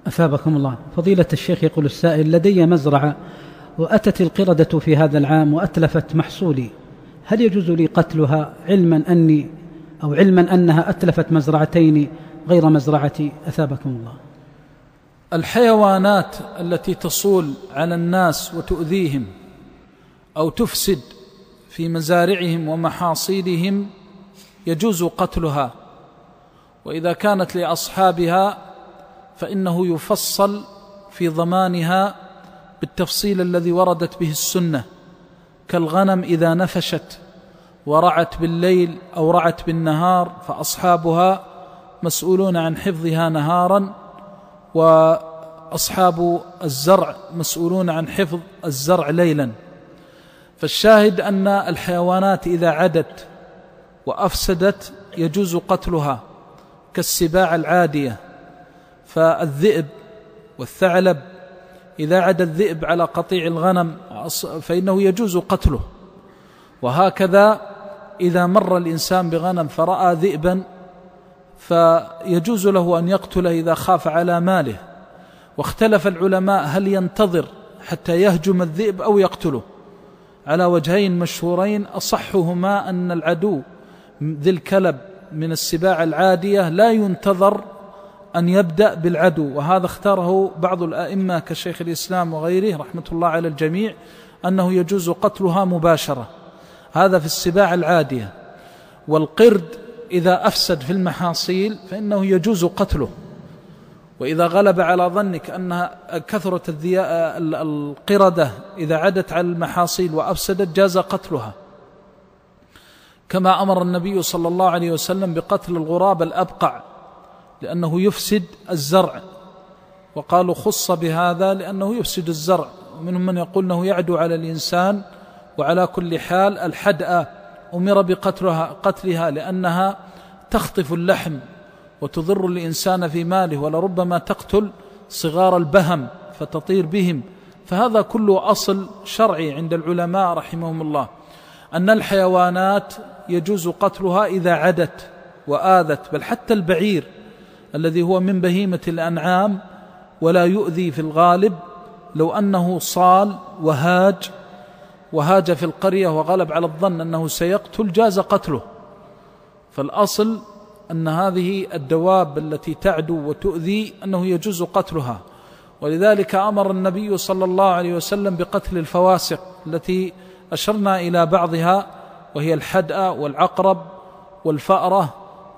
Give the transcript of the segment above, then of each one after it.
أثابكم الله. فضيلة الشيخ، يقول السائل: لدي مزرعة وأتت القردة في هذا العام وأتلفت محصولي، هل يجوز لي قتلها علما أنها أتلفت مزرعتين غير مزرعتي؟ أثابكم الله. الحيوانات التي تصول على الناس وتؤذيهم أو تفسد في مزارعهم ومحاصيلهم يجوز قتلها، وإذا كانت لأصحابها فإنه يفصل في ضمانها بالتفصيل الذي وردت به السنة، كالغنم إذا نفشت ورعت بالليل أو رعت بالنهار فأصحابها مسؤولون عن حفظها نهارا، وأصحاب الزرع مسؤولون عن حفظ الزرع ليلا. فالشاهد أن الحيوانات إذا عدت وأفسدت يجوز قتلها، كالسباع العادية. فالذئب والثعلب إذا عدا الذئب على قطيع الغنم فإنه يجوز قتله، وهكذا إذا مر الإنسان بغنم فرأى ذئبا فيجوز له أن يقتله إذا خاف على ماله. واختلف العلماء هل ينتظر حتى يهجم الذئب أو يقتله، على وجهين مشهورين، أصحهما أن العدو ذي الكلب من السباع العادية لا ينتظر أن يبدأ بالعدو، وهذا اختاره بعض الأئمة كشيخ الإسلام وغيره رحمة الله على الجميع، أنه يجوز قتلها مباشرة. هذا في السباع العادية. والقرد إذا أفسد في المحاصيل فإنه يجوز قتله، وإذا غلب على ظنك أنها كثرة القردة إذا عدت على المحاصيل وأفسدت جاز قتلها، كما أمر النبي صلى الله عليه وسلم بقتل الغراب الأبقع لأنه يفسد الزرع، وقالوا خص بهذا لأنه يفسد الزرع. ومنهم من يقول أنه يعدو على الإنسان. وعلى كل حال الحدأة أمر بقتلها لأنها تخطف اللحم وتضر الإنسان في ماله، ولربما تقتل صغار البهم فتطير بهم. فهذا كله أصل شرعي عند العلماء رحمهم الله، أن الحيوانات يجوز قتلها إذا عدت وآذت، بل حتى البعير الذي هو من بهيمة الأنعام ولا يؤذي في الغالب، لو أنه صال وهاج في القرية وغلب على الظن أنه سيقتل جاز قتله. فالأصل أن هذه الدواب التي تعدو وتؤذي أنه يجوز قتلها، ولذلك أمر النبي صلى الله عليه وسلم بقتل الفواسق التي أشرنا إلى بعضها، وهي الحدأة والعقرب والفأرة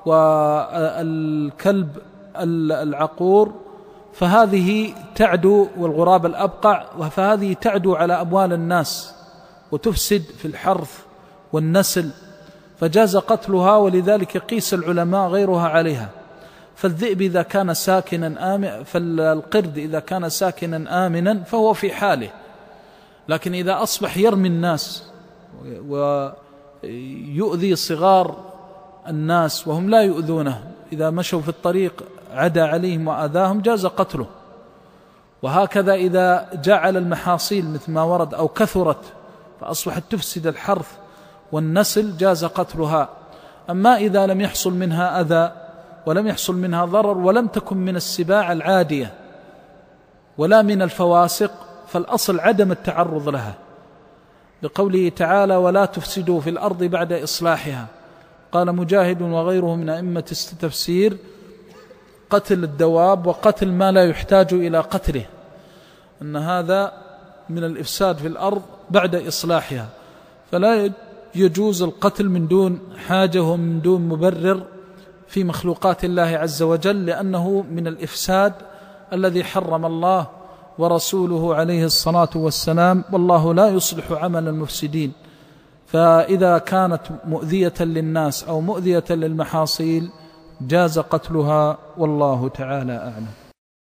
والكلب العقور، فهذه تعدو، والغراب الأبقع، فهذه تعدو على أموال الناس وتفسد في الحرث والنسل، فجاز قتلها. ولذلك قيس العلماء غيرها عليها. فالذئب إذا كان ساكنا آمنا، فالقرد إذا كان ساكنا آمنا فهو في حاله، لكن إذا أصبح يرمي الناس ويؤذي صغار الناس وهم لا يؤذونه، إذا مشوا في الطريق عدا عليهم وآذاهم جاز قتله. وهكذا إذا جعل المحاصيل مثل ما ورد أو كثرت فأصبحت تفسد الحرث والنسل جاز قتلها. أما إذا لم يحصل منها أذى ولم يحصل منها ضرر ولم تكن من السباع العادية ولا من الفواسق فالأصل عدم التعرض لها، لقوله تعالى: ولا تفسدوا في الأرض بعد إصلاحها. قال مجاهد وغيره من أئمة التفسير: قتل الدواب وقتل ما لا يحتاج إلى قتله، أن هذا من الإفساد في الأرض بعد إصلاحها، فلا يجوز القتل من دون حاجة ومن دون مبرر في مخلوقات الله عز وجل، لأنه من الإفساد الذي حرم الله ورسوله عليه الصلاة والسلام، والله لا يصلح عمل المفسدين. فإذا كانت مؤذية للناس أو مؤذية للمحاصيل جاز قتلها، والله تعالى أعلم.